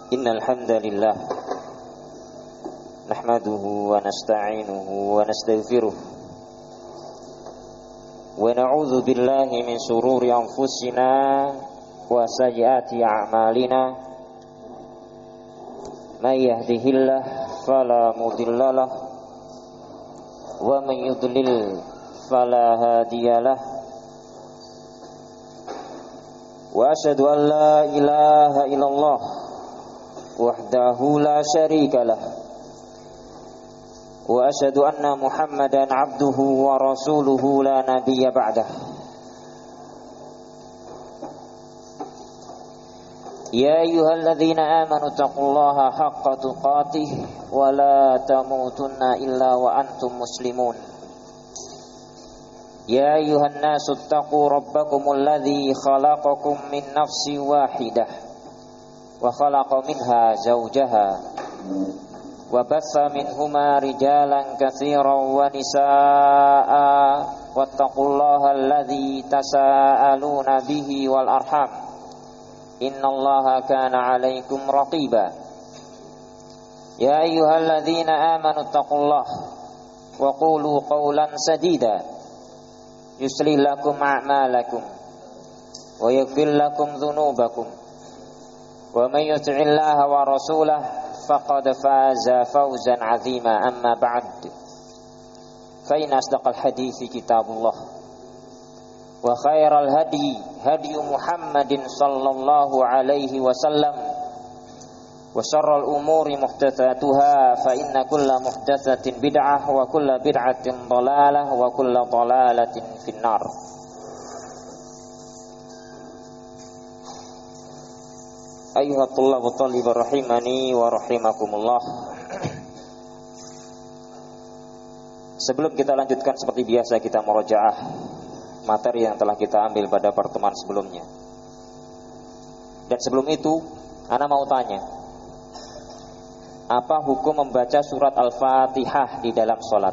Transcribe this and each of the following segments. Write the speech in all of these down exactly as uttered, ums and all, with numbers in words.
Innal hamdalillah nahmaduhu wa nasta'inuhu wa nastaghfiruh wa na'udzu billahi min shururi anfusina wa sayyiati a'malina may yahdihillahu fala mudhillalah wa may yudlil fala hadiyalah wa asyhadu an la ilaha illallah wahdahu la syarika lah wa asyhadu anna Muhammadan abduhu wa rasuluhu la nabiyya ba'dah. Ya ayyuhalladzina amanu taqullaha haqqa tuqatih wa la tamutunna illa wa antum muslimun. Ya ayyuhan nasu taqu rabbakumul ladzi khalaqakum min nafsin wahidah wa khalaqa minha zawjaha wa bassa minhuma rijalan katsiran wa nisaa wattaqullaha alladzi tasaaluna bihi wal arham innallaha kana 'alaikum raqiba. Ya ayyuhalladzina amanu taqullaha wa qulu qawlan sadida yuslih lakum a'malakum wa yaghfir lakum dhunubakum wa may yuti'illaha wa rasulahu faqad faza fawzan 'azima. Amma ba'd, fa inna asdaqal hadithi kitabullah wa khairal hadi hadi Muhammadin sallallahu alaihi wasallam wa syarrul umuri muhdatsatuha fa inna kulla muhdatsatin bid'ah wa kulla bid'atin dhalalah wa kulla dhalalatin finnar. Ayyuhat tullabu talibur rahimani wa rahimakumullah. Sebelum kita lanjutkan, seperti biasa kita murojaah materi yang telah kita ambil pada pertemuan sebelumnya. Dan sebelum itu, ana mau tanya, apa hukum membaca surat Al-Fatihah di dalam sholat?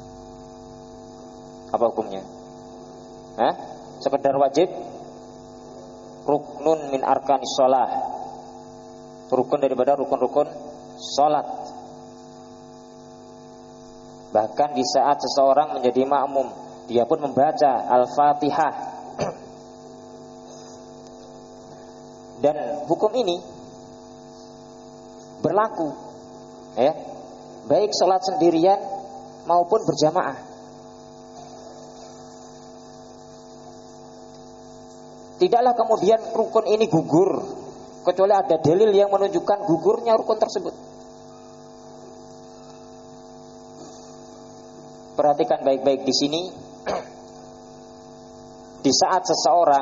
Apa hukumnya? Hah? Sekedar wajib? Ruknun min arkanis sholah, rukun daripada rukun-rukun sholat. Bahkan di saat seseorang menjadi makmum, dia pun membaca Al-Fatihah. Dan hukum ini berlaku, ya, baik sholat sendirian maupun berjamaah. Tidaklah kemudian rukun ini gugur kecuali ada dalil yang menunjukkan gugurnya rukun tersebut. Perhatikan baik-baik di sini. Di saat seseorang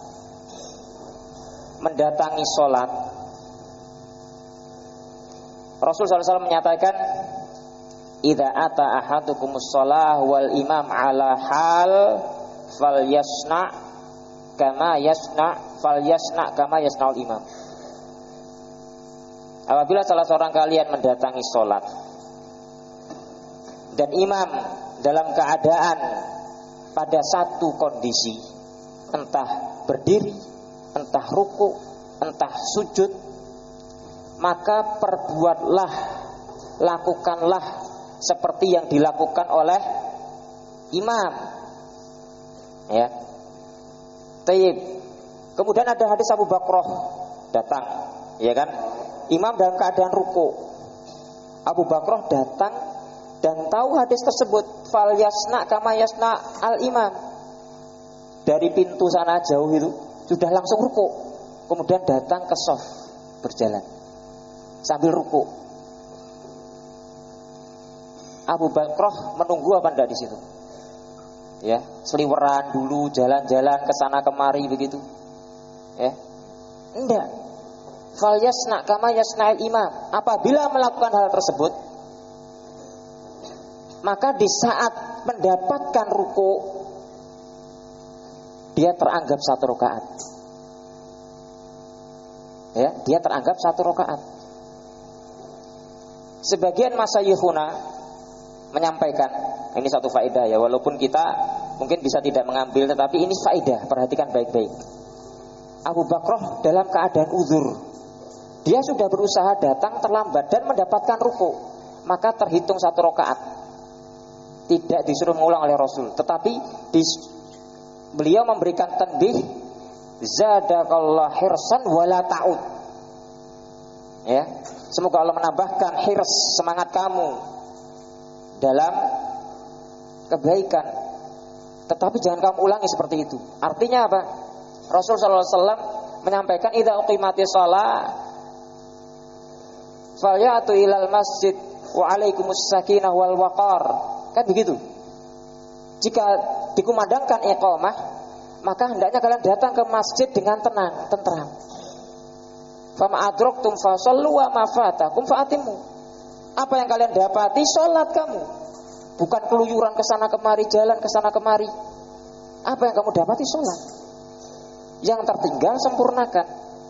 mendatangi sholat, Rasul sallallahu alaihi wasallam menyatakan, "Idza ata ahadukumus shalah wal imam ala hal falyasna kama yasna falyasna kama yasnaul imam." Apabila salah seorang kalian mendatangi sholat dan imam dalam keadaan pada satu kondisi, entah berdiri, entah ruku, entah sujud, maka perbuatlah, lakukanlah seperti yang dilakukan oleh imam. Ya. Taib. Kemudian ada hadis Abu Bakrah datang, ya kan? Imam dalam keadaan ruku. Abu Bakrah datang dan tahu hadis tersebut, fal yasna kama yasna al imam. Dari pintu sana jauh itu sudah langsung ruku. Kemudian datang ke shaf, berjalan sambil ruku. Abu Bakrah menunggu apa enggak di situ? Ya, seliweran dulu, jalan-jalan ke sana kemari begitu. Ya. Enggak. Fal yasna kama yasna'il imam. Apabila melakukan hal tersebut, maka di saat mendapatkan ruku, dia teranggap satu rakaat. Ya, dia teranggap satu rakaat. Sebagian masayikhuna menyampaikan, ini satu faedah ya, walaupun kita mungkin bisa tidak mengambil, tetapi ini faedah, perhatikan baik-baik. Abu Bakrah dalam keadaan uzur, dia sudah berusaha datang terlambat dan mendapatkan ruku, maka terhitung satu rakaat. Tidak disuruh mengulang oleh Rasul, tetapi di, beliau memberikan tanbih, zadakallah hirsan wala ta'ud. Ya, semoga Allah menambahkan hirs, semangat kamu dalam kebaikan, tetapi jangan kamu ulangi seperti itu. Artinya apa? Rasul sallallahu alaihi wasallam menyampaikan, idza uqimatis shalah falyatu ilal masjid wa alaikumus sakinah wal waqar. Kan begitu. Jika dikumandangkan iqamah, maka hendaknya kalian datang ke masjid dengan tenang, tentram. Fama adraktum fasallu wa ma fatakum fa'atimu. Apa yang kalian dapati, sholat kamu. Bukan keluyuran ke sana kemari, jalan ke sana kemari. Apa yang kamu dapati, sholat. Yang tertinggal sempurnakan.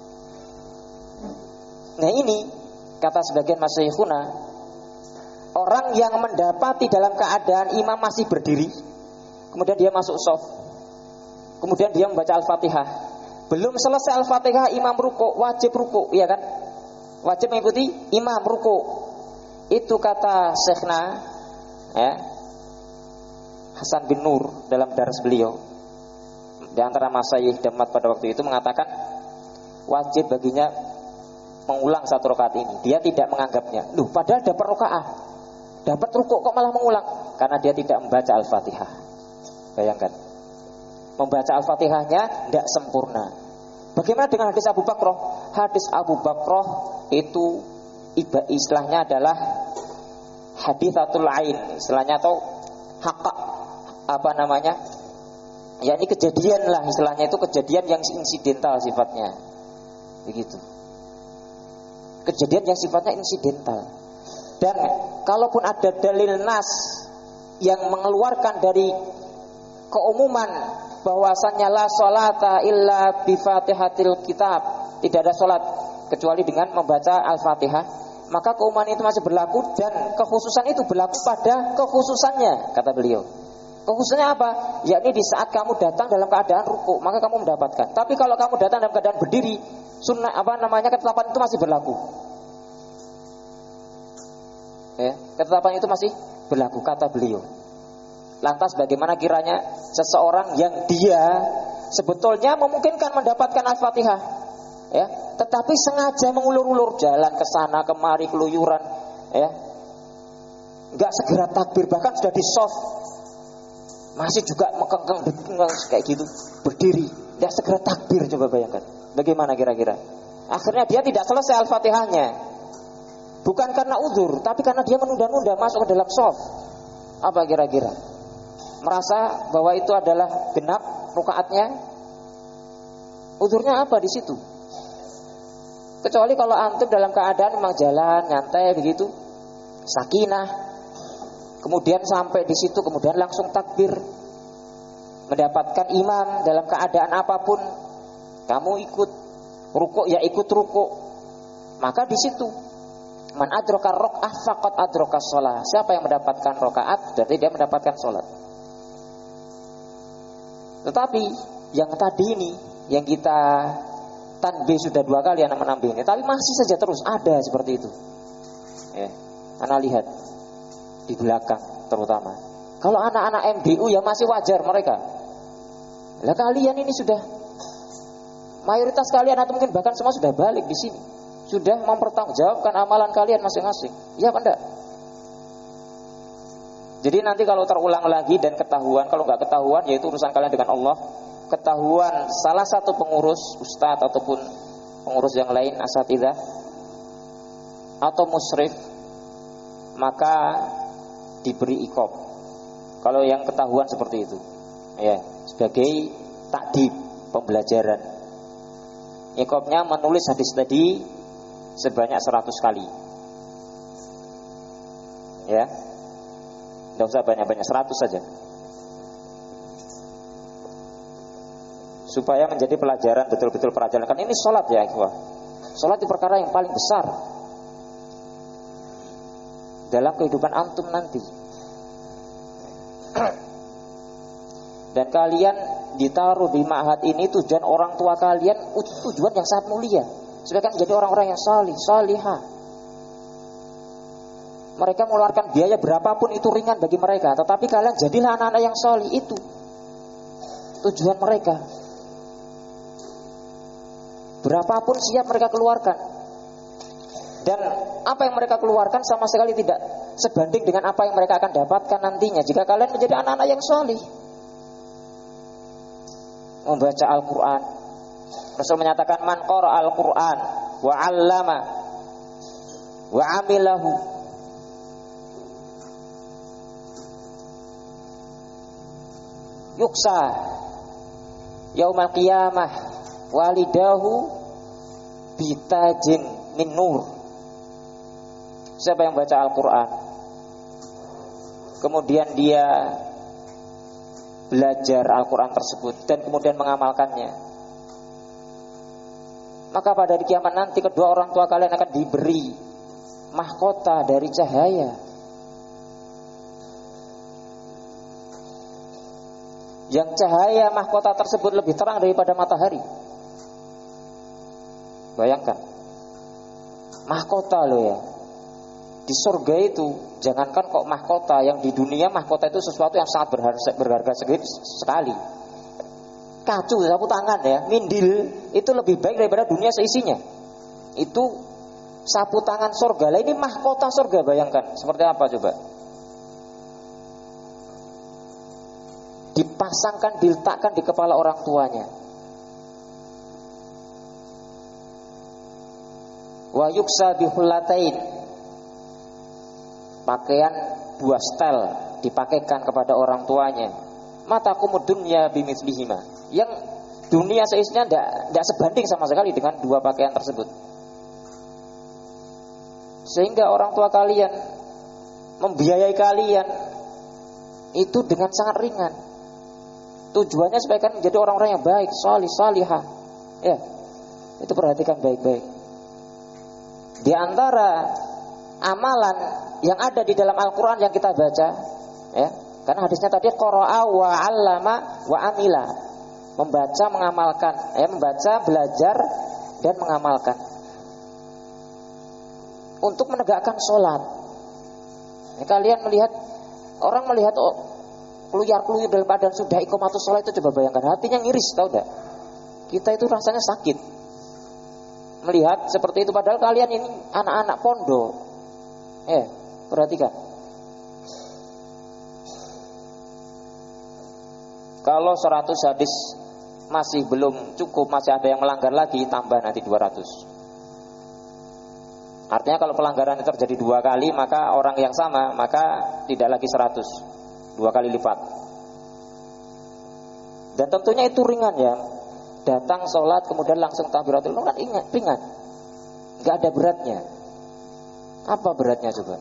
Nah ini kata sebagian masyayikhuna, orang yang mendapati dalam keadaan imam masih berdiri, kemudian dia masuk shaf, kemudian dia membaca Al-Fatihah, belum selesai Al-Fatihah imam ruku, wajib ruku, iya kan? Wajib mengikuti imam ruku. Itu kata Syekhna ya, Hasan bin Nur dalam daras beliau, di antara masyayikh Damat pada waktu itu, mengatakan wajib baginya mengulang satu rakaat ini. Dia tidak menganggapnya, loh padahal dapat rakaat, dapat ruku kok malah mengulang, karena dia tidak membaca Al-Fatihah. Bayangkan, membaca Al-Fatihahnya tidak sempurna. Bagaimana dengan hadis Abu Bakrah? Hadis Abu Bakrah itu istilahnya adalah haditsatul ain, istilahnya atau haqqa, apa namanya? Ya ini kejadian lah istilahnya, itu kejadian yang insidental sifatnya. Begitu. Kejadian yang sifatnya insidental. Dan kalaupun ada dalil nas yang mengeluarkan dari keumuman bahwasannya la sholata illa bi fatihatil kitab, tidak ada sholat kecuali dengan membaca Al-Fatihah, maka keumuman itu masih berlaku dan kekhususan itu berlaku pada kekhususannya, kata beliau. Kekhususannya apa? Yakni di saat kamu datang dalam keadaan ruku, maka kamu mendapatkan. Tapi kalau kamu datang dalam keadaan berdiri, sunnah apa namanya ketetapan itu masih berlaku. Ya, ketetapan itu masih berlaku, kata beliau. Lantas bagaimana kiranya seseorang yang dia sebetulnya memungkinkan mendapatkan Al-Fatihah, ya, tetapi sengaja mengulur-ulur, jalan ke sana kemari keluyuran, ya, nggak segera takbir, bahkan sudah di soft masih juga mekengkeng kayak gitu, berdiri, nggak segera takbir. Coba bayangkan, bagaimana kira-kira? Akhirnya dia tidak selesai Al-Fatihahnya, bukan karena uzur, tapi karena dia menunda-nunda masuk ke dalam soft. Apa kira-kira? Merasa bahwa itu adalah genap rakaatnya. Uzurnya apa di situ? Kecuali kalau antum dalam keadaan memang jalan nyantai begitu, sakinah, kemudian sampai di situ kemudian langsung takbir, mendapatkan imam dalam keadaan apapun, kamu ikut rukuk ya ikut rukuk, maka di situ man adraka rakaat faqad adraka shalah. Siapa yang mendapatkan rakaat berarti dia mendapatkan salat. Tetapi yang tadi ini yang kita tanbih sudah dua kali anak menambih ini, tapi masih saja terus ada seperti itu. Ya, anak lihat di belakang terutama. Kalau anak-anak M D U ya masih wajar mereka. Lah kalian ini sudah mayoritas kalian atau mungkin bahkan semua sudah balik di sini, sudah mempertanggungjawabkan amalan kalian masing-masing. Iya apa enggak? Jadi nanti kalau terulang lagi dan ketahuan, kalau nggak ketahuan yaitu urusan kalian dengan Allah. Ketahuan salah satu pengurus ustadz ataupun pengurus yang lain asatidzah atau musyrif, maka diberi iqab. Kalau yang ketahuan seperti itu, ya sebagai takdib, pembelajaran. Iqabnya menulis hadis tadi sebanyak seratus kali. Ya. Tidak usah banyak-banyak, seratus saja, supaya menjadi pelajaran, betul-betul pelajaran. Kan ini sholat ya ikhwah. Sholat itu perkara yang paling besar dalam kehidupan antum nanti. Dan kalian ditaruh di ma'had ini, tujuan orang tua kalian tujuan yang sangat mulia. supaya kan menjadi orang-orang yang salih, salihah. Mereka mengeluarkan biaya berapapun itu ringan bagi mereka, tetapi kalian jadilah anak-anak yang salih. Itu tujuan mereka. Berapapun siap mereka keluarkan. Dan apa yang mereka keluarkan sama sekali tidak sebanding dengan apa yang mereka akan dapatkan nantinya jika kalian menjadi anak-anak yang salih. Membaca Al-Quran, Rasul menyatakan man qara Al-Quran wa 'allama wa 'amilahu yuksa yaumal qiyamah walidahu bitajin min nur. Siapa yang baca Al-Quran kemudian dia belajar Al-Quran tersebut dan kemudian mengamalkannya, maka pada hari kiamat nanti kedua orang tua kalian akan diberi mahkota dari cahaya. Yang cahaya mahkota tersebut lebih terang daripada matahari. Bayangkan, mahkota loh ya. Di surga itu, jangankan kok mahkota, yang di dunia mahkota itu sesuatu yang sangat berharga, berharga sekali. Kacu, sapu tangan ya, mindil itu lebih baik daripada dunia seisinya. Itu sapu tangan surga. Lah ini mahkota surga, bayangkan seperti apa coba. Dipasangkan, diletakkan di kepala orang tuanya. Wa yuksa bihullatain, pakaian dua setel dipakaikan kepada orang tuanya. Matakumud dunya bimithlihinna, yang dunia seisinya tidak tidak sebanding sama sekali dengan dua pakaian tersebut. Sehingga orang tua kalian membiayai kalian itu dengan sangat ringan. Tujuannya supaya kan menjadi orang-orang yang baik, salih, salihah. Ya, itu perhatikan baik-baik. Di antara amalan yang ada di dalam Al-Quran yang kita baca, ya, karena hadisnya tadi qara'a wa 'allama wa amila, membaca, mengamalkan, ya, membaca, belajar dan mengamalkan. Untuk menegakkan sholat, ya, kalian melihat orang melihat oh, keluyar-keluyur dalam keadaan sudah iqamatus sholat itu, coba bayangkan, hatinya ngiris, tahu enggak? Kita itu rasanya sakit melihat seperti itu, padahal kalian ini anak-anak pondok. Eh, perhatikan. Kalau seratus hadis masih belum cukup, masih ada yang melanggar lagi, tambah nanti dua ratus. Artinya kalau pelanggaran itu terjadi dua kali, maka orang yang sama, maka tidak lagi seratus, dua kali lipat. Dan tentunya itu ringan ya. Datang sholat kemudian langsung takbiratul ihram, kan ringan, nggak ada beratnya. Apa beratnya coba?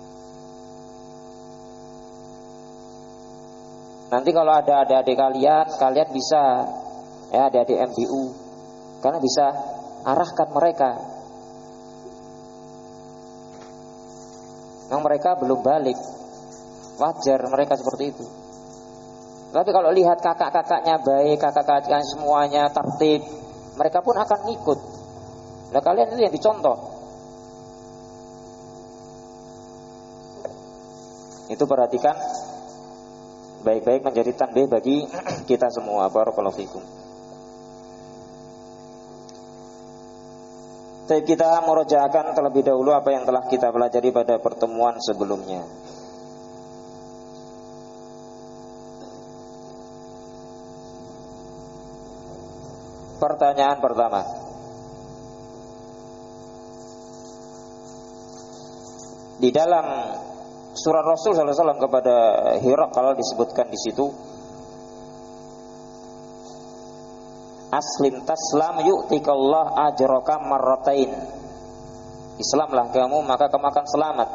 Nanti kalau ada adik-adik kalian, kalian bisa, ya, adik-adik M B U, karena bisa arahkan mereka. Yang mereka belum balik, wajar mereka seperti itu. Tapi kalau lihat kakak-kakaknya baik, kakak-kakaknya semuanya tertib, mereka pun akan ngikut. Nah kalian itu yang dicontoh. Itu perhatikan baik-baik, menjadi tanbih bagi kita semua. Barakallahu fikum. Tapi kita murojaahkan terlebih dahulu apa yang telah kita pelajari pada pertemuan sebelumnya. Pertanyaan pertama, di dalam surah Rasul sallallahu alaihi wasallam kepada Hiraqal disebutkan di situ, aslim taslam yu'tikallah ajraka marratain. Islamlah kamu maka kamu akan selamat.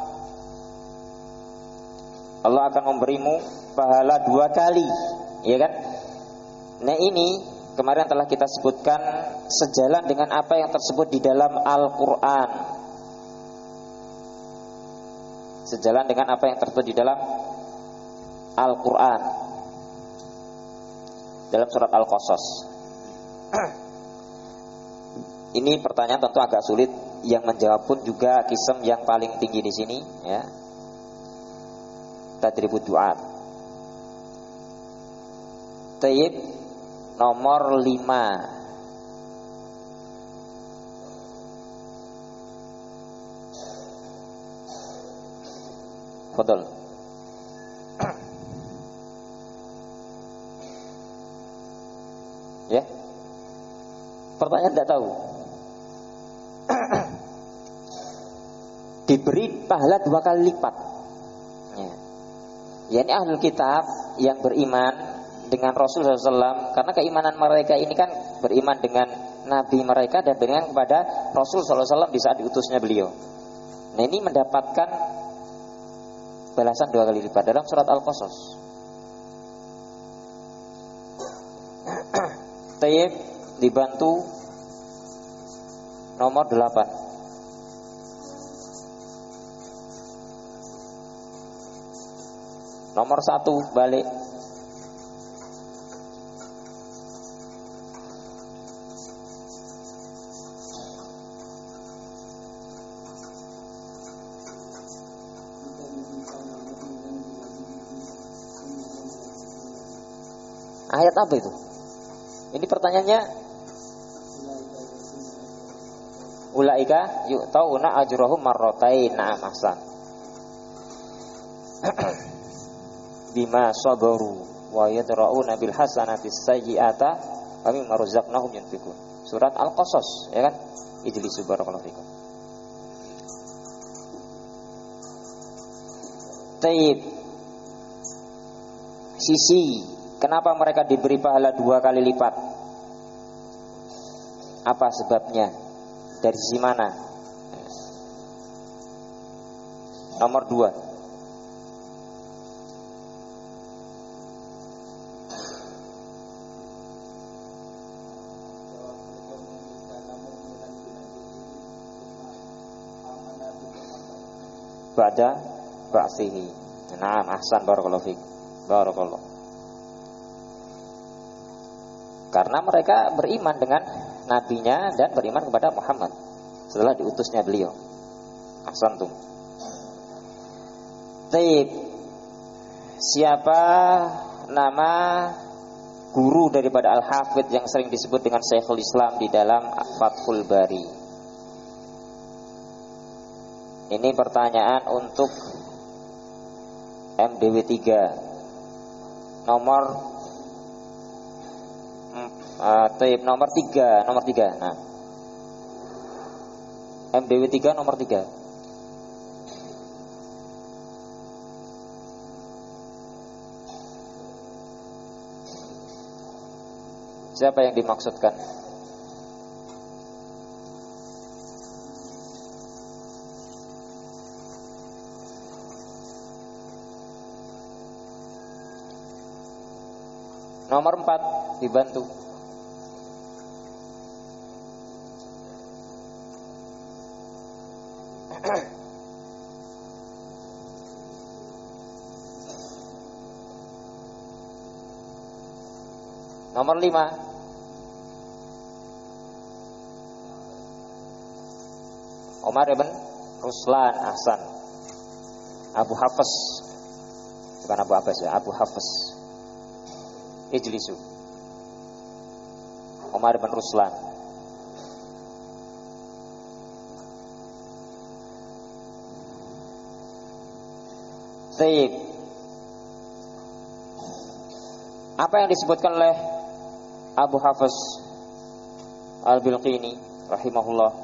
Allah akan memberimu pahala dua kali, ya kan? Nah ini kemarin telah kita sebutkan sejalan dengan apa yang tersebut di dalam Al-Quran. Sejalan dengan apa yang tersebut di dalam Al-Quran, dalam surat Al-Qasas. Ini pertanyaan tentu agak sulit, yang menjawab pun juga kisem yang paling tinggi di sini, ya. Tadribud du'at. Tayyib nomor lima. Fadol. Ya. Pertanyaan tidak tahu. Diberi pahala dua kali lipat. Ya. Ya, ini ahlul kitab yang beriman dengan Rasul sallallahu alaihi wasallam, karena keimanan mereka ini kan beriman dengan Nabi mereka dan beriman kepada Rasul sallallahu alaihi wasallam di saat diutusnya beliau. Nah, ini mendapatkan balasan dua kali lipat dalam surat Al-Qasas. Tayyib dibantu nomor delapan. Nomor satu balik. Ayat apa itu? Ini pertanyaannya. Ulaika yu'tauna ajrahum marratain. Na'am, ahsan. Bima sabaru wa yadra'una bil hasanati sayyi'ata wa mimma razaqnahum yunfiqun. Surat Al-Qasas, ya kan? Ijlisu barakallahu fikum. Tayyib. Sisi kenapa mereka diberi pahala dua kali lipat? Apa sebabnya? Dari sisi mana? Nomor dua. Ba'da ba'sihi. Naam, ahsan, barakallahu fiik. Barakallahu. Karena mereka beriman dengan nabinya dan beriman kepada Muhammad setelah diutusnya beliau. Ahsantum. Taib. Siapa nama guru daripada Al-Hafidh yang sering disebut dengan Syekhul Islam di dalam Fathul Bari? Ini pertanyaan untuk M D W tiga nomor uh, Taib nomor tiga, nomor tiga. Nah, M D W tiga nomor tiga. Siapa yang dimaksudkan? Nomor empat dibantu. Nomor lima. Omar ibn Ruslan, ahsan. Abu Hafs. Bukan Abu Abbas ya, Abu Hafs. Ijlisu. Omar bin Ruslan. Taib. Apa yang disebutkan oleh Abu Hafs Al-Bilqini rahimahullah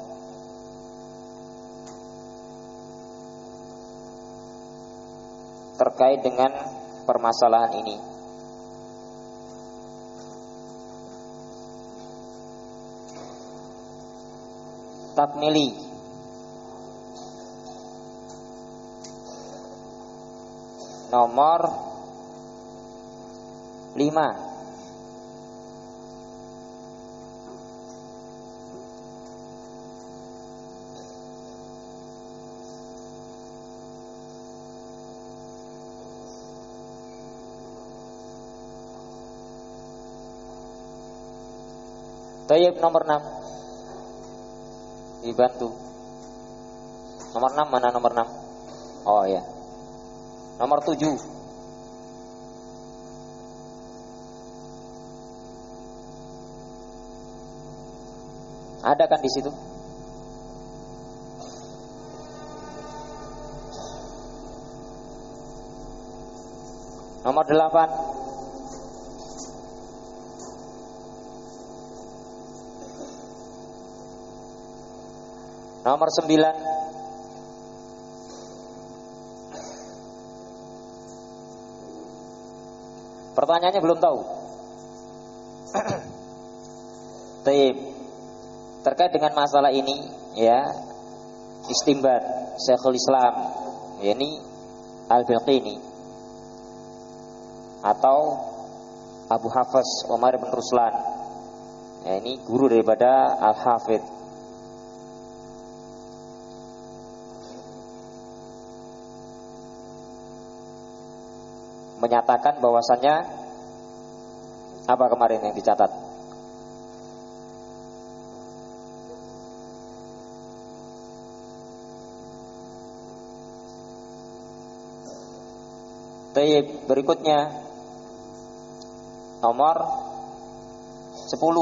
terkait dengan permasalahan ini? Takmili. Nomor lima. Tayyib nomor enam. dibantu. Nomor enam mana nomor enam? Oh ya. Nomor tujuh. Ada kan di situ? Nomor delapan. Nomor sembilan. Pertanyaannya belum tahu. Taib. Terkait dengan masalah ini, ya, istimbat Syekhul Islam, yakni Al-Bilqini atau Abu Hafs Umar bin Ruslan. Ya, ini guru daripada Al-Hafidh. Menyatakan bahwasannya apa kemarin yang dicatat? Baik, berikutnya nomor sepuluh.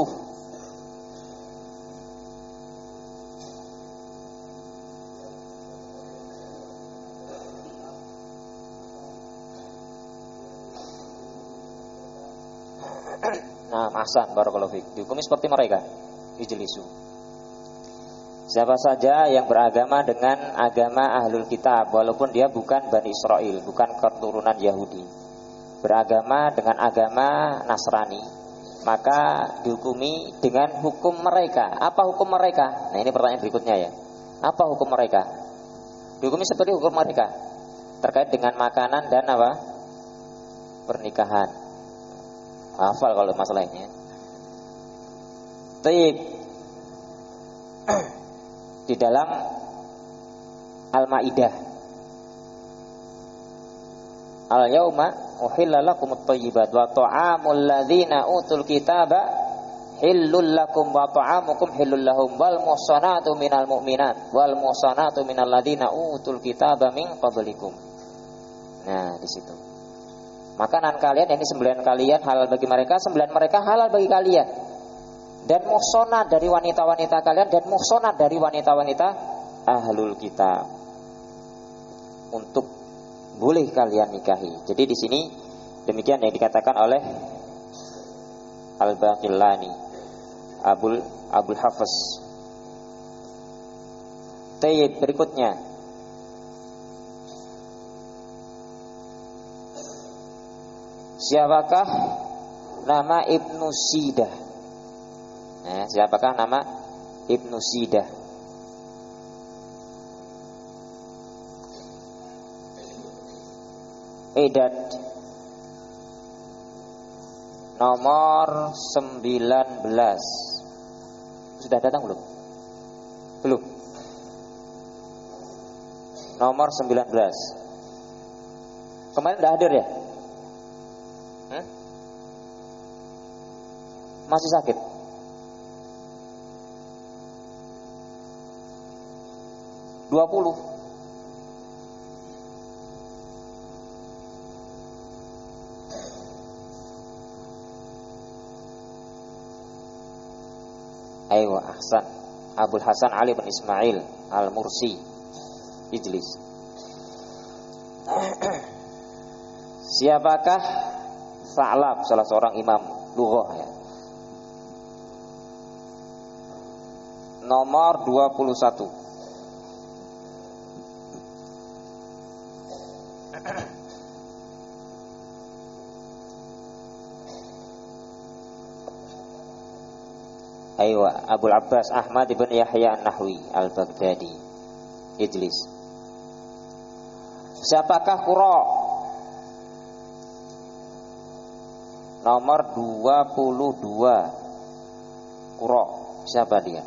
Nah, ahsan, barakallahu fiik. Dihukumi seperti mereka, ijlisu. Siapa saja yang beragama dengan agama ahlul kitab, walaupun dia bukan Bani Israel, bukan keturunan Yahudi, beragama dengan agama Nasrani, maka dihukumi dengan hukum mereka. Apa hukum mereka? Nah, ini pertanyaan berikutnya ya. Apa hukum mereka? Dihukumi seperti hukum mereka terkait dengan makanan dan apa? Pernikahan. Hafal kalau masalahnya. Taib. Di dalam Al-Maidah, Al-yauma uhilla lakumut thayyibat wa ta'amul ladzina utul kitaba hillul lakum wa ta'amukum hillul lahum wal muhsanatu minal mu'minat wal muhsanatu minal ladzina utul kitaba min qablikum. Nah, di situ. Makanan kalian, ini sembilan kalian halal bagi mereka, sembilan mereka halal bagi kalian. Dan muhsanat dari wanita-wanita kalian, dan muhsanat dari wanita-wanita ahlul kitab, untuk boleh kalian nikahi. Jadi di sini demikian yang dikatakan oleh Al-Baqillani, Abul Abul Hafs. Tayyib, berikutnya siapakah nama Ibnu Sidah? Nah, siapakah nama Ibnu Sidah? Idad nomor sembilan belas. Sudah datang belum? Belum. Nomor sembilan belas. Kemarin sudah hadir ya? Hmm? Masih sakit? dua puluh. Ayo, ahsan. Abul Hasan Ali bin Ismail Al-Mursi, Ijlis. Siapakah Sa'lab, salah seorang imam lughah ya? Nomor dua puluh satu. Aywa, Abul Abbas Ahmad ibn Yahya An-Nahwi Al-Baghdadi, Ijlis. Siapakah Qura? Nomor dua puluh dua. Qura, siapa dia?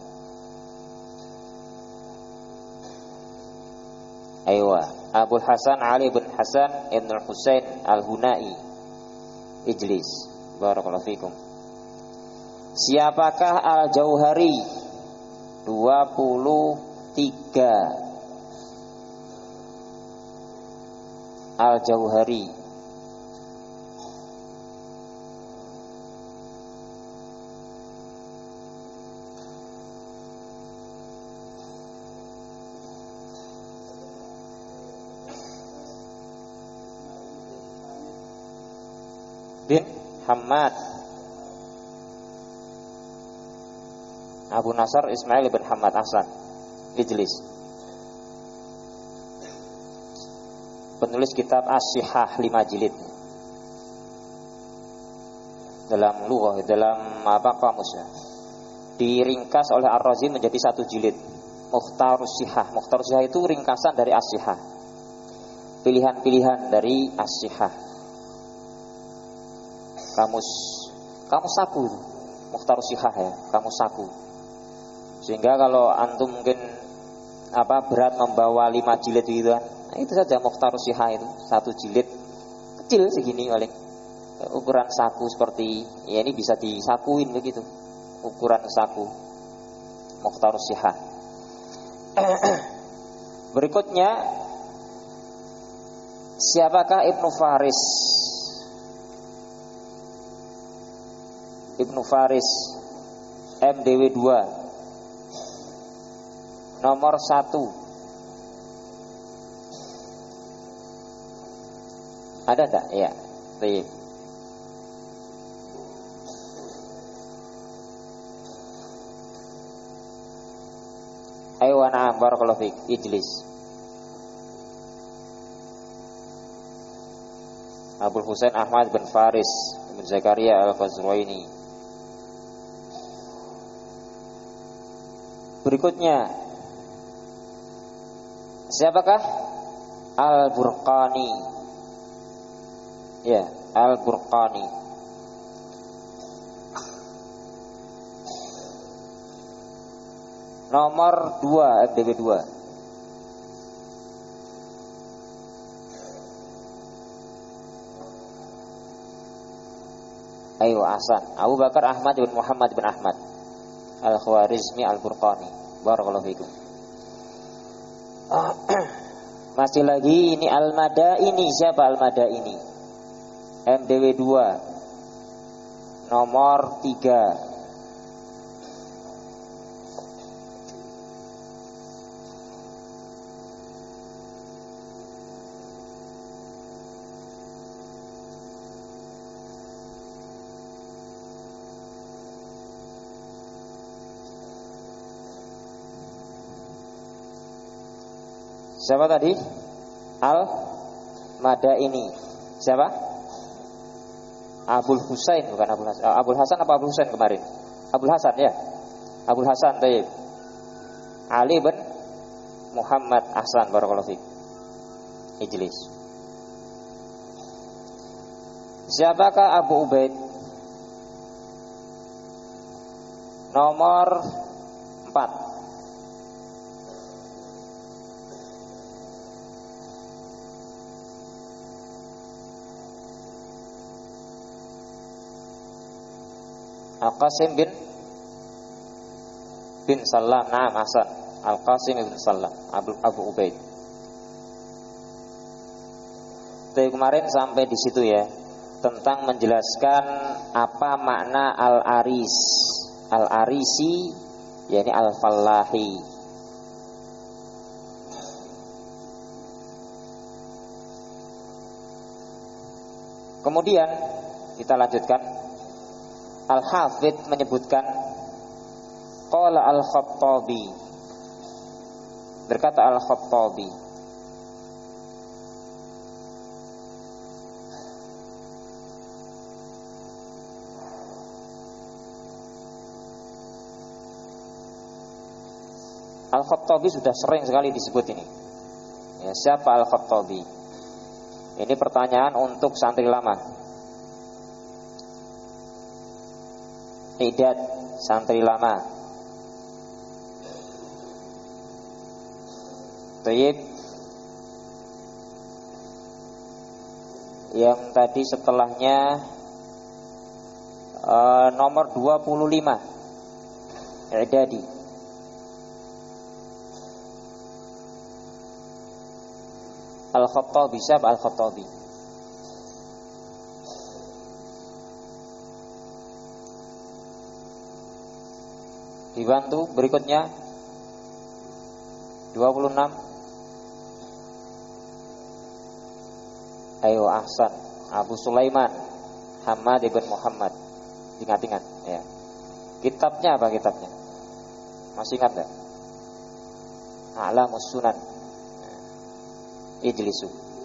Aywa, Abul Hasan Ali bin Hasan ibn Husain Al-Hunai, Ijlis. Barakallahu fikum. Siapakah Al-Jauhari? dua puluh tiga Al-Jauhari. Bin Hamad, Abu Nasr Ismail bin Hamad Ahsan Ijlis, penulis kitab As-Sihah lima jilid. Dalam lughah, dalam apa kamusnya, diringkas oleh Ar-Razi menjadi satu jilid. Mukhtarus Sihah. Mukhtarus Sihah itu ringkasan dari As-Sihah, pilihan-pilihan dari As-Sihah. Kamus kamus saku itu Mukhtarus Sihah ya, kamus saku. Sehingga kalau antum mungkin apa berat membawa lima jilid itu kan, nah, itu saja Mukhtarus Sihah itu satu jilid kecil segini paling, ukuran saku seperti ya, ini bisa disakuin begitu ukuran saku Mukhtarus Sihah. Berikutnya, siapakah Ibnu Faris? Ibnu Faris M D W dua nomor satu. Ada tak? Ya. Baik. Ayo na'am barakallahu fiik. Ijlis. Abul Husain Ahmad bin Faris bin Zakaria Al-Qazraini. Berikutnya, siapakah? Al-Burqani. Ya, Al-Burqani. Nomor dua, M D B dua. Ayo Hasan, Abu Bakar Ahmad bin Muhammad bin Ahmad Al-Khwarizmi Al-Burqani. Barakallahu fikum. Masih lagi ini Al-Madaini. Siapa Al-Madaini? M D W dua nomor tiga. Siapa tadi? Al-Madaini. Siapa? Abul Husain, bukan Abul Hasan. Abul Hasan apa Abul Husain kemarin? Abul Hasan ya. Abul Hasan Taib. Ali bin Muhammad Ahsan barakallahu fiik. Ijlis. Siapakah Abu Ubaid? Nomor empat. Al-Qasim bin bin Salam. Naam Hasan. Al-Qasim bin Salam Abu, Abu Ubaid. Dari kemarin sampai di situ ya, tentang menjelaskan apa makna Al-Aris. Al-Arisi yakni Al-Fallahi. Kemudian kita lanjutkan. Al-Hafidh menyebutkan, qala Al-Khattabi, berkata Al-Khattabi, Al-Khattabi sudah sering sekali disebut ini ya, siapa Al-Khattabi? Ini pertanyaan untuk santri lama, Idat santri lama. Tayyib. Yang tadi setelahnya uh, nomor dua puluh lima I'dadi. Al-Khattabi. Siapa Al-Khattabi? Dibantu berikutnya dua puluh enam. Ayo ahsan. Abu Sulaiman Hamad ibn Muhammad. Ingat-ingat ya. Kitabnya apa kitabnya? Masih ingat enggak? A'lamus Sunan. Ijlisu.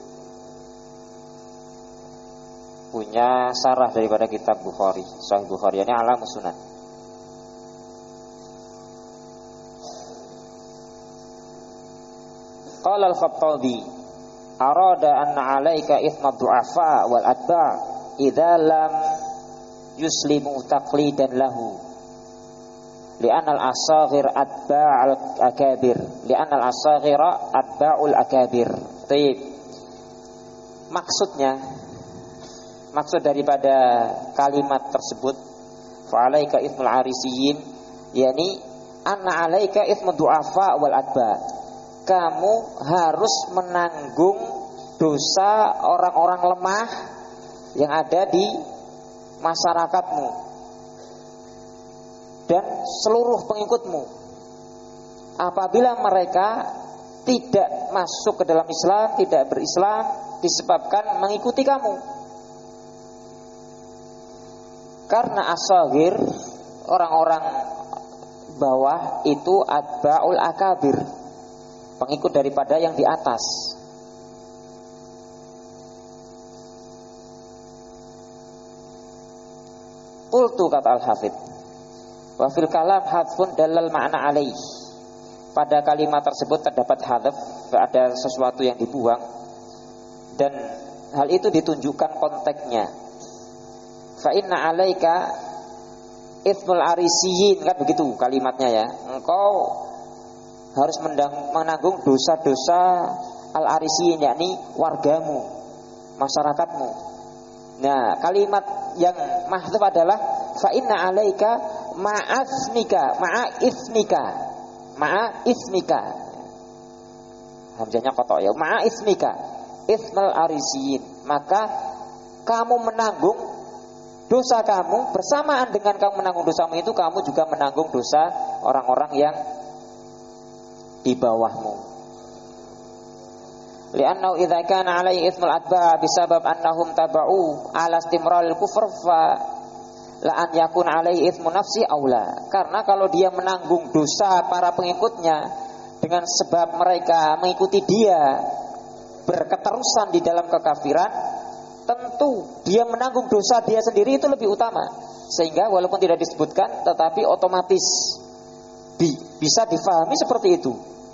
Punya sarah daripada kitab Bukhari, Sahih Bukhari, ini A'lamus Sunan. Qala al-Khattabi, arada anna 'alaika ithma du'afa wal atba' idza lam yuslimu taqlidan lahu. Li'anna al-asaghir atba'ul akabir. Li'anna al-asaghira atba'ul akabir. Baik. Maksudnya, maksud daripada kalimat tersebut, fa'alaika ithmul arisiyin, yakni anna 'alaika ithmu du'afa wal atba'. Kamu harus menanggung dosa orang-orang lemah yang ada di masyarakatmu dan seluruh pengikutmu apabila mereka tidak masuk ke dalam Islam, tidak berislam disebabkan mengikuti kamu. Karena as-saghir, orang-orang bawah itu atba'ul akabir, pengikut daripada yang di atas. Qultu, kata Al-Hafidh, wa fil kalam hadfun dalal ma'na alaih. Pada kalimat tersebut terdapat hadaf, ada sesuatu yang dibuang, dan hal itu ditunjukkan konteksnya. Fa inna alaika ithmul arisiyin, kan begitu kalimatnya ya. Engkau harus menanggung dosa-dosa al-arisiyin, yakni wargamu, masyarakatmu. Nah, kalimat yang mahdhuf adalah fa inna 'alaika ma'asmika, ma'ismika, ma'ismika. Hamzahnya kotok ya, ma'ismika, ismal arisiyin. Maka kamu menanggung dosa kamu, bersamaan dengan kamu menanggung dosamu itu, kamu juga menanggung dosa orang-orang yang di bawahmu. Li'annahu idza kana 'alaihi itsmul atba' bisabab annahum taba'u 'ala istimraril kufr fa la an yakun 'alaihi itsmu nafsi aula. Karena kalau dia menanggung dosa para pengikutnya dengan sebab mereka mengikuti dia berketerusan di dalam kekafiran, tentu dia menanggung dosa dia sendiri itu lebih utama. Sehingga walaupun tidak disebutkan, tetapi otomatis bi, bisa difahami seperti itu.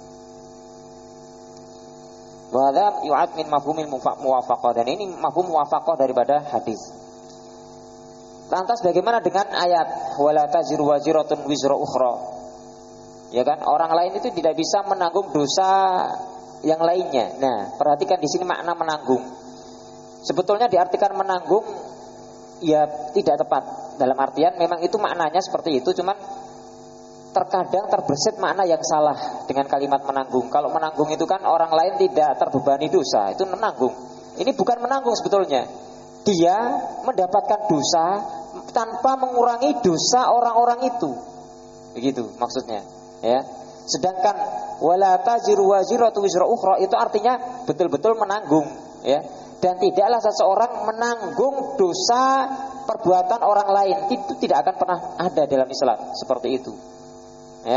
Wa hadza yu'ad min mafhumil muwafaqah, dan ini mafhum muwafaqah daripada hadis. Lantas bagaimana dengan ayat wala taziru waziratun wizra ukhra? Ya kan, orang lain itu tidak bisa menanggung dosa yang lainnya. Nah, perhatikan di sini makna menanggung. Sebetulnya diartikan menanggung ya tidak tepat. Dalam artian memang itu maknanya seperti itu, cuman terkadang terbersit makna yang salah dengan kalimat menanggung. Kalau menanggung itu kan orang lain tidak terbebani dosa, itu menanggung. Ini bukan menanggung sebetulnya. Dia mendapatkan dosa tanpa mengurangi dosa orang-orang itu. Begitu maksudnya, ya. Sedangkan wala taziru waziratu wizra ukhra itu artinya betul-betul menanggung, ya. Dan tidaklah seseorang menanggung dosa perbuatan orang lain. Itu tidak akan pernah ada dalam Islam seperti itu. Ya,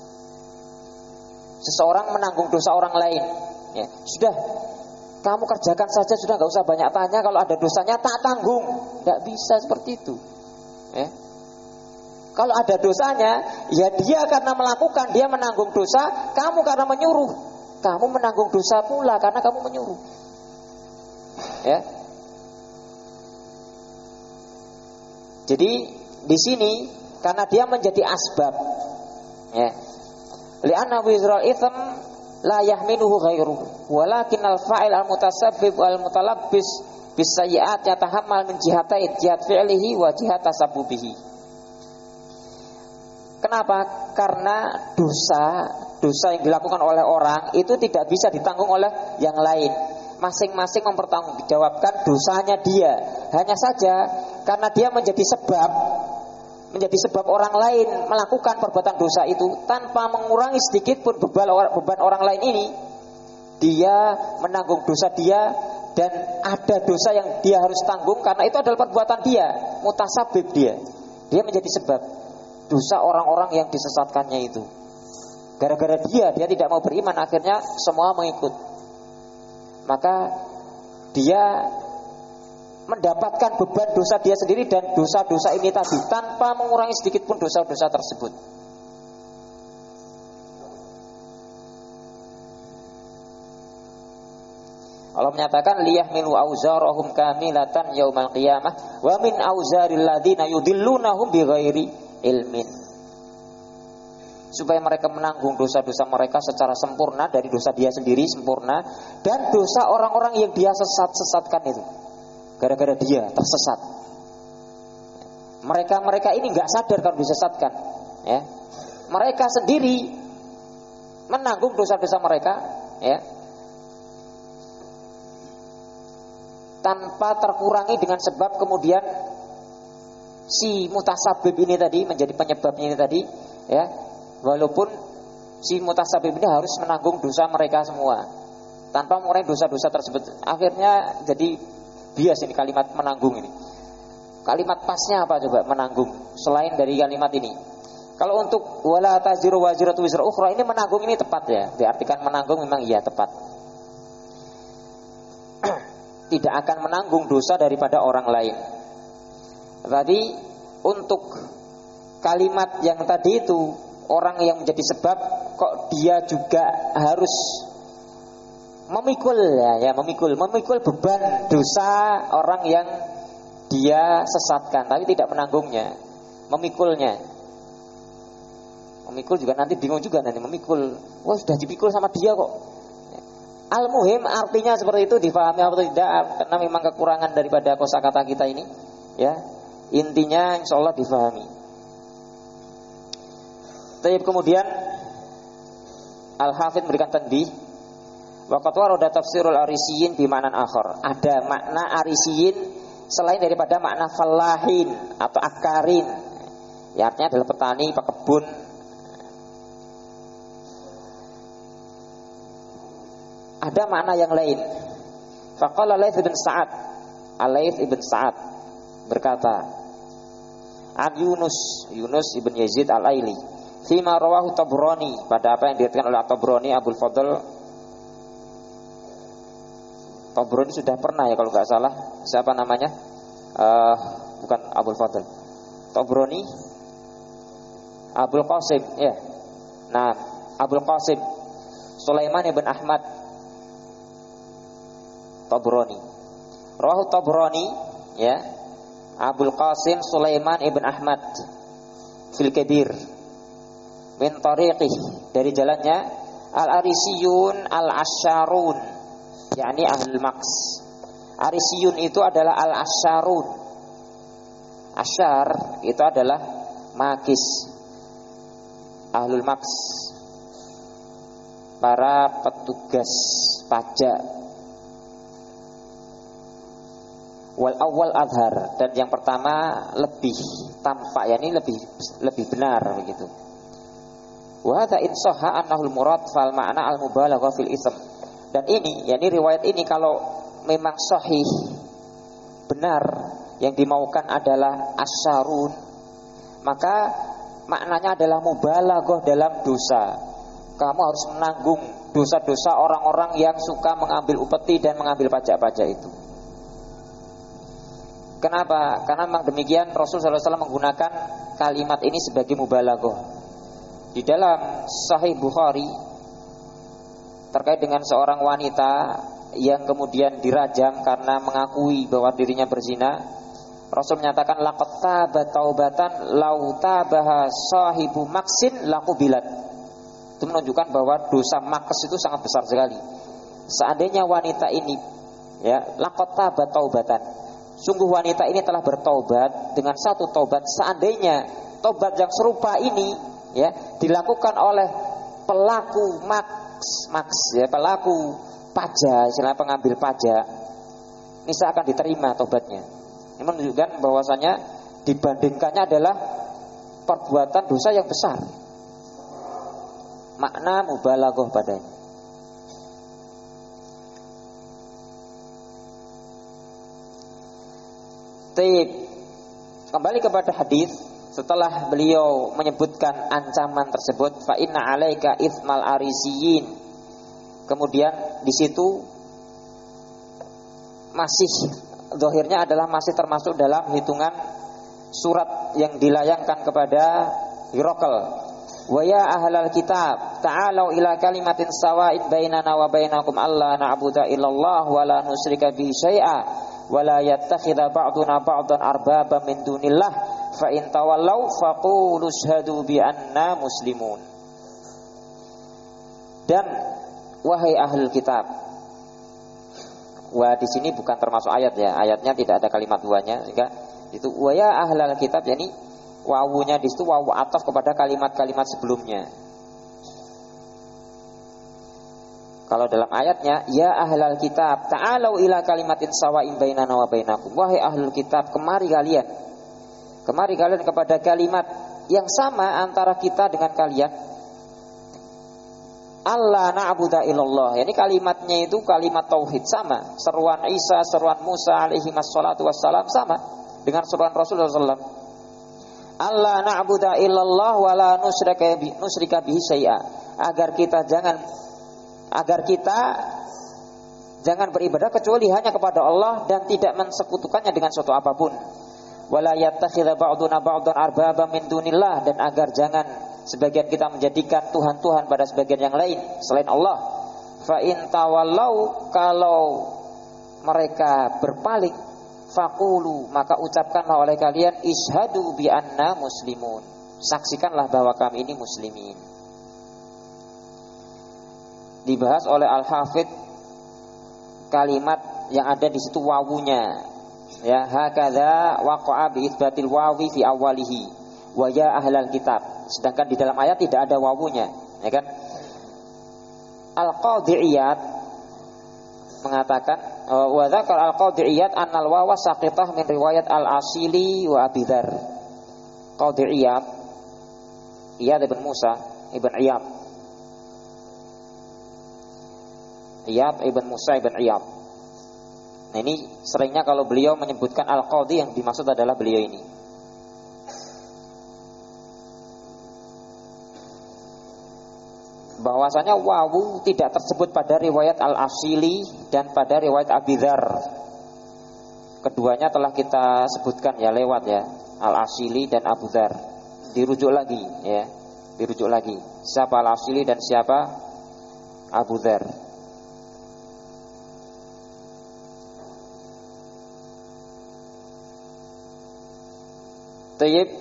seseorang menanggung dosa orang lain. Ya, sudah, kamu kerjakan saja, sudah nggak usah banyak tanya. Kalau ada dosanya tak tanggung, nggak bisa seperti itu. Ya, kalau ada dosanya, ya dia karena melakukan, dia menanggung dosa. Kamu karena menyuruh, kamu menanggung dosa pula karena kamu menyuruh. Ya, jadi di sini karena dia menjadi asbab. Ya, li'anna wizra itsm la yahmiluhu ghairuhu walakin al-fa'il al-mutasabbib wal mutalabbis bis sayyi'at yatahammal min jihatain jihat fi'lihi wa jihat tasabbubihi. Kenapa? Karena dosa dosa yang dilakukan oleh orang itu tidak bisa ditanggung oleh yang lain. masing-masing mempertanggungjawabkan dosanya dia. Hanya saja karena dia menjadi sebab menjadi sebab orang lain melakukan perbuatan dosa itu tanpa mengurangi sedikit pun beban beban orang lain ini, dia menanggung dosa dia dan ada dosa yang dia harus tanggung karena itu adalah perbuatan dia, mutasabib dia. Dia menjadi sebab dosa orang-orang yang disesatkannya itu. Gara-gara dia, dia tidak mau beriman, akhirnya semua mengikut. Maka dia mendapatkan beban dosa dia sendiri dan dosa-dosa ini tadi tanpa mengurangi sedikit pun dosa-dosa tersebut. Allah menyatakan liyahmilu auzarahum kamilatan yaumal qiyamah wa min auzaril ladzina yudillunahum bighairi ilmin. Supaya mereka menanggung dosa-dosa mereka secara sempurna, dari dosa dia sendiri sempurna dan dosa orang-orang yang dia sesat-sesatkan itu. Gara-gara dia tersesat. Mereka-mereka ini enggak sadar kalau disesatkan, ya. Mereka sendiri menanggung dosa-dosa mereka, ya. Tanpa terkurangi dengan sebab kemudian si mutasabib ini tadi menjadi penyebabnya ini tadi, ya. Walaupun si mutasabib ini harus menanggung dosa mereka semua tanpa mengurangi dosa-dosa tersebut. Akhirnya jadi bias ini kalimat menanggung ini. Kalimat pasnya apa coba menanggung selain dari kalimat ini? Kalau untuk wala taziru waziratu wizra ukhra, ini menanggung ini tepat ya. Diartikan menanggung memang iya tepat. Tidak akan menanggung dosa daripada orang lain. Tadi untuk kalimat yang tadi itu, orang yang menjadi sebab kok dia juga harus memikul ya, ya memikul, memikul beban dosa orang yang dia sesatkan, tapi tidak menanggungnya, memikulnya. Memikul juga nanti bingung juga nanti memikul. Wah sudah dipikul sama dia kok. Al-muhim artinya seperti itu difahami atau tidak, karena memang kekurangan daripada kosakata kita ini, ya. Intinya insyaallah difahami. Tapi kemudian Al-Hafidz memberikan tanbih, waqad warada tafsirul arisiyin bi ma'nan akhar. Ada makna arisiyin selain daripada makna fallahin atau akarin. Ya, artinya adalah petani, pekebun. Ada makna yang lain. Faqala Laits ibn Sa'ad, Al-Laits ibn Sa'ad berkata, An Yunus, Yunus ibn Yazid Al-Aili, fima rawahu Tabrani, pada apa yang diriwayatkan oleh Tabrani Abul Fadl. Tabrani sudah pernah ya kalau nggak salah. Siapa namanya? Uh, bukan Abul Fadl. Tabrani Abul Qasim, ya. Nah, Abul Qasim Sulaiman ibn Ahmad Tabrani. Rawahu Tabrani, ya. Abul Qasim Sulaiman ibn Ahmad fil Kabir min tariqih, dari jalannya Al-Arisiyun Al-Asyarun, yakni Ahlul Maks. Arisiyun itu adalah Al-Asyarun. Asyar itu adalah makis, Ahlul Maks, para petugas pajak. Wal awal adhar, dan yang pertama lebih tampak, yakni lebih lebih benar begitu. Wa hadza in sahha annahul murad fal ma'na al mubalaghah fil ism. Dan ini, yakni riwayat ini kalau memang sahih benar, yang dimaukan adalah asyarun, maka maknanya adalah mubalaghah dalam dosa. Kamu harus menanggung dosa-dosa orang-orang yang suka mengambil upeti dan mengambil pajak-pajak itu. Kenapa? Karena memang demikian Rasul sallallahu alaihi wasallam menggunakan kalimat ini sebagai mubalaghah. Di dalam Sahih Bukhari terkait dengan seorang wanita yang kemudian dirajam karena mengakui bahwa dirinya berzina, Rasul menyatakan laqad taba taubatan lau tabaha sahibu maksin laqubilat. Itu menunjukkan bahwa dosa makes itu sangat besar sekali. Seandainya wanita ini, ya, laqad taba taubatan, sungguh wanita ini telah bertaubat dengan satu taubat. Seandainya taubat yang serupa ini, ya, dilakukan oleh pelaku maks, maks, ya, pelaku pajak, istilah pengambil pajak, ini akan diterima tobatnya. Ini menunjukkan bahwasanya dibandingkannya adalah perbuatan dosa yang besar. Makna mubalaghah padanya. Taib. Kembali kepada hadis, setelah beliau menyebutkan ancaman tersebut, fa inna 'alaika itsmal arisiyin. Kemudian di situ masih zahirnya adalah masih termasuk dalam hitungan surat yang dilayangkan kepada Hirakl. Wa ya ahlal kitab ta'alu ila kalimatin sawa'id bainana wa bainakum alla na'budu illallah wa la nusyrika bihi syai'a wa la yattakhidha ba'duna ba'dan arbaba min dunillah fa in tawallaw faqulu ashhadu bi anna muslimun. Dan wahai ahlul kitab, wa di sini bukan termasuk ayat ya, ayatnya tidak ada kalimat duanya, sehingga itu wa ya ahlal kitab, yakni wawunya di situ wawu ataf kepada kalimat-kalimat sebelumnya. Kalau dalam ayatnya ya ahlal kitab ta'alu ila kalimatin sawa'in bainana wa bainakum, wahai ahlul kitab, kemari kalian kemari kalian kepada kalimat yang sama antara kita dengan kalian. Allah na'budu illallah, yani kalimatnya itu kalimat tauhid, sama seruan Isa, seruan Musa alaihi wassalatu wassalam sama dengan seruan Rasulullah sallallahu alaihi wasallam. Allah na'budu illallah wa la nusyrika bi nusyrika bihi syai'a, agar kita jangan agar kita jangan beribadah kecuali hanya kepada Allah dan tidak mensekutukannya dengan suatu apapun. Wala yattakhidha ba'duna ba'dan arbaba min dunillah, dan agar jangan sebagian kita menjadikan tuhan-tuhan pada sebagian yang lain selain Allah. Fa in tawallau, kalau mereka berpaling, faqulu, maka ucapkanlah oleh kalian ishadu bi anna muslimun, saksikanlah bahwa kami ini muslimin. Dibahas oleh Al-Hafidh kalimat yang ada di situ wawunya, ya, hakadza waqa'a bi itsbatil wawi fi awwalihi wa ya ahlal kitab, sedangkan di dalam ayat tidak ada wawunya, ya kan. Al-Qadhi Iyad mengatakan wa dzakar Al-Qadhi Iyad annal wawa saqitah min riwayat Al-Asili wa Abi Dzar. Qadhi Iyad Iyad ibn Musa ibn Iyad Iyad ibn Musa ibn Iyad. Nah, ini seringnya kalau beliau menyebutkan Al-Qadhi, yang dimaksud adalah beliau ini. Bahwasanya wawu tidak tersebut pada riwayat Al-Asili dan pada riwayat Abi Dzar. Keduanya telah kita sebutkan ya, lewat ya, Al-Asili dan Abu Dzar. Dirujuk lagi ya, dirujuk lagi. Siapa Al-Asili dan siapa Abu Dzar. Tayyib.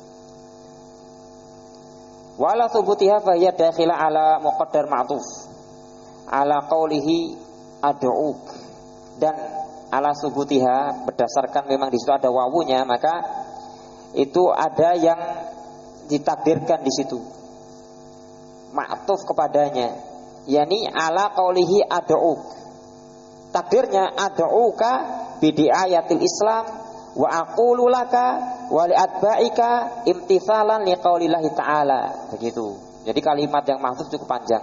Wala thubutiha fa hiya dakhila ala muqaddar ma'tuf ala qaulihi ad'uk, dan ala thubutiha berdasarkan memang di situ ada wawunya, maka itu ada yang ditakdirkan di situ ma'tuf kepadanya, yakni ala qaulihi ad'uk. Takdirnya ad'uka bi ayatil Islam wa aqulu laka wa li atba'ika imtithalan li qaulillahi ta'ala, begitu. Jadi kalimat yang mahfuz cukup panjang.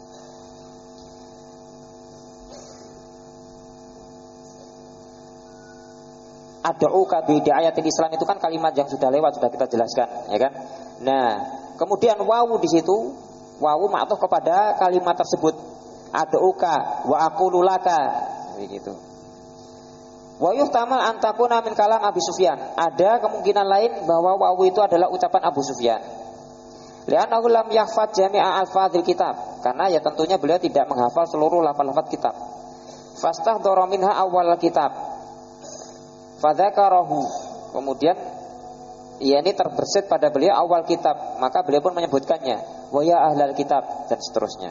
Ad'uka bi ayatil Islam itu kan kalimat yang sudah lewat, sudah kita jelaskan, ya kan? Nah, kemudian wawu di situ, wawu ma'tuf kepada kalimat tersebut. Ad'uka wa aqulu laka, begitu. Wa yuhtamal an takuna min kalam Abi Sufyan. Ada kemungkinan lain bahwa wawu itu adalah ucapan Abu Sufyan. Li'annahu lam yahfaz jami'a alfadzil kitab, karena ya tentunya beliau tidak menghafal seluruh lafaz-lafaz kitab. Fastahdara minha awal kitab fadzakarahu, kemudian ya ini terbersit pada beliau awal kitab, maka beliau pun menyebutkannya, wa ya ahlal kitab, dan seterusnya.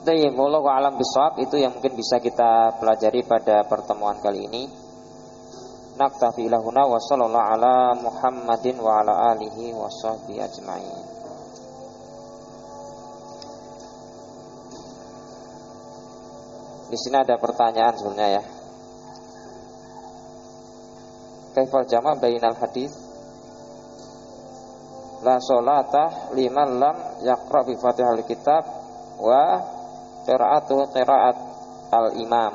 Jadi wallahu a'lam bishawab, itu yang mungkin bisa kita pelajari pada pertemuan kali ini. Naktafi ilahuna wa sallallahu ala Muhammadin wa ala alihi wa sahbihi ajma'in. Di sini ada pertanyaan sebenarnya ya. Kaifal jama' bainal hadis la sholata liman lam yaqra bi Fatihal kitab wa qira'atu qira'at al-imam.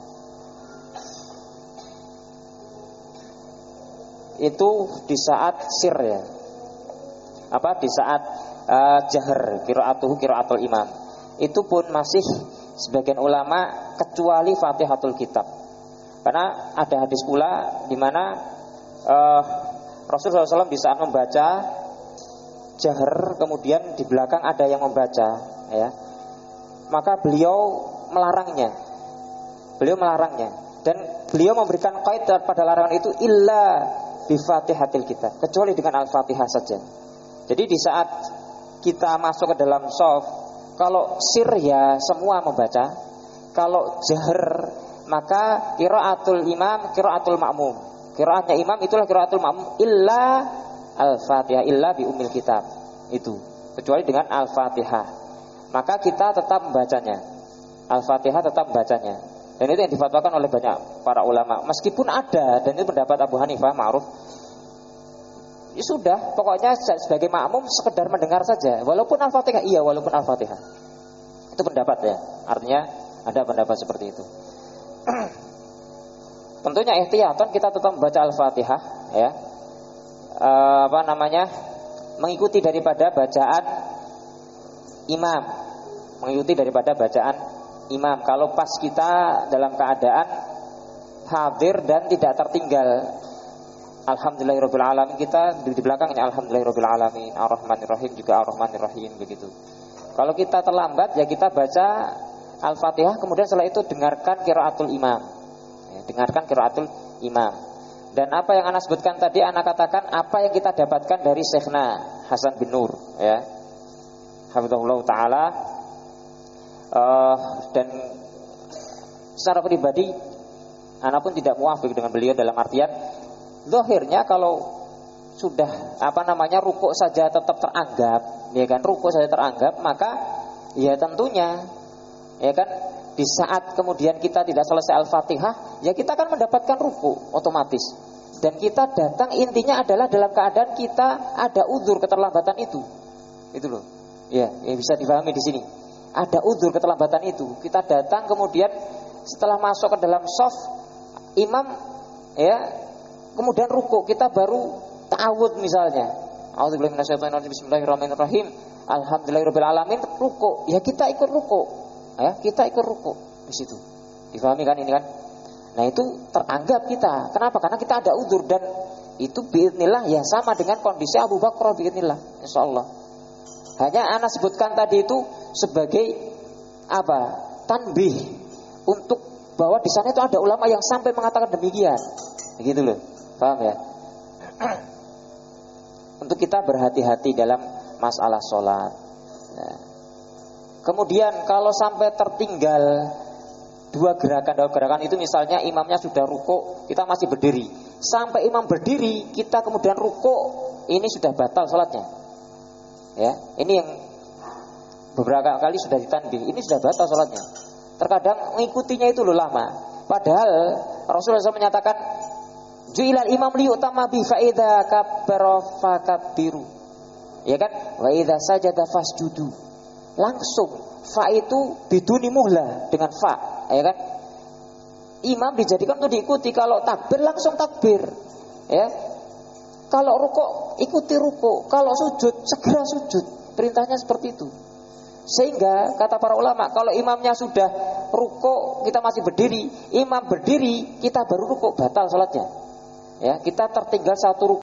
Itu di saat sir ya. Apa di saat uh, jahar qira'atuhu qira'atul imam. Itu pun masih sebagian ulama kecuali Fatihatul kitab. Karena ada hadis pula di mana uh, Rasulullah shallallahu alaihi wasallam di saat membaca jahar, kemudian di belakang ada yang membaca, ya, maka beliau melarangnya. Beliau melarangnya dan beliau memberikan qaid pada larangan itu illa bi Fatihatil kitab, kecuali dengan Al-Fatihah saja. Jadi di saat kita masuk ke dalam shaf, kalau sir ya semua membaca, kalau jahar maka qiraatul imam, qiraatul ma'mum. Qiraatnya imam itulah qiraatul ma'mum illa Al-Fatihah, illa bi ummil kitab. Itu, kecuali dengan Al-Fatihah. Maka kita tetap membacanya. Al-Fatihah tetap membacanya. Dan itu yang difatwakan oleh banyak para ulama. Meskipun ada, dan itu pendapat Abu Hanifah ma'ruf, ya sudah, pokoknya sebagai makmum sekedar mendengar saja. Walaupun Al-Fatihah, iya walaupun Al-Fatihah. Itu pendapat ya. Artinya ada pendapat seperti itu. Tentunya ihtiyatan kita tetap membaca Al-Fatihah ya. E, apa namanya? Mengikuti daripada bacaan imam. Mengikuti daripada bacaan imam. Kalau pas kita dalam keadaan hadir dan tidak tertinggal, alhamdulillahirabbil alamin, kita di belakang ini alhamdulillahirabbil alamin, arrahmanirrahim juga arrahmanirrahim begitu. Kalau kita terlambat ya kita baca Al-Fatihah, kemudian setelah itu dengarkan qiraatul imam. Ya, dengarkan qiraatul imam. Dan apa yang Ana sebutkan tadi, Ana katakan apa yang kita dapatkan dari Syekhna Hasan bin Nur ya. Hafizahullah taala. Uh, dan secara pribadi Ana pun tidak muafik dengan beliau dalam artian zahirnya kalau sudah apa namanya rukuk saja tetap teranggap, ya kan, rukuk saja teranggap, maka ya tentunya ya kan di saat kemudian kita tidak selesai Al-Fatihah, ya kita akan mendapatkan rukuk otomatis. Dan kita datang intinya adalah dalam keadaan kita ada uzur keterlambatan itu. Itu loh. Ya, ya bisa dipahami di sini. Ada uzur keterlambatan itu. Kita datang kemudian setelah masuk ke dalam shaf, imam ya kemudian rukuk, kita baru ta'awudz misalnya. A'udzubillahi minasyaitonirrajim, bismillahirrahmanirrahim, alhamdulillahirabbil alamin, rukuk. Ya kita ikut rukuk. Ya, kita ikut rukuk di situ. Difahami kan ini kan? Nah, itu teranggap kita. Kenapa? Karena kita ada uzur dan itu biidznillah ya sama dengan kondisi Abu Bakar biidznillah, insyaallah. Hanya ana sebutkan tadi itu sebagai apa? Tanbih untuk bahwa di sana itu ada ulama yang sampai mengatakan demikian. Begitu loh. Paham ya? Untuk kita berhati-hati dalam masalah sholat ya. Kemudian kalau sampai tertinggal dua gerakan, dua gerakan itu misalnya imamnya sudah rukuk, kita masih berdiri. Sampai imam berdiri, kita kemudian rukuk, ini sudah batal sholatnya. Ya, ini yang beberapa kali sudah ditanbih, ini sudah batal sholatnya. Terkadang mengikutinya itu loh lama. Padahal Rasulullah shallallahu alaihi wasallam menyatakan, ju'ilal imam liyu'tamma bi fa idza kabbara fakabbiru. Ya kan? Wa idza sajada fasjudu. Langsung fa itu biduni muhlah, dengan fa, ya kan? Imam dijadikan untuk diikuti. Kalau takbir langsung takbir, ya. Kalau rukuk ikuti rukuk, kalau sujud segera sujud. Perintahnya seperti itu. Sehingga kata para ulama, kalau imamnya sudah rukuk kita masih berdiri, imam berdiri kita baru rukuk, batal salatnya. Ya, kita tertinggal satu rukuk.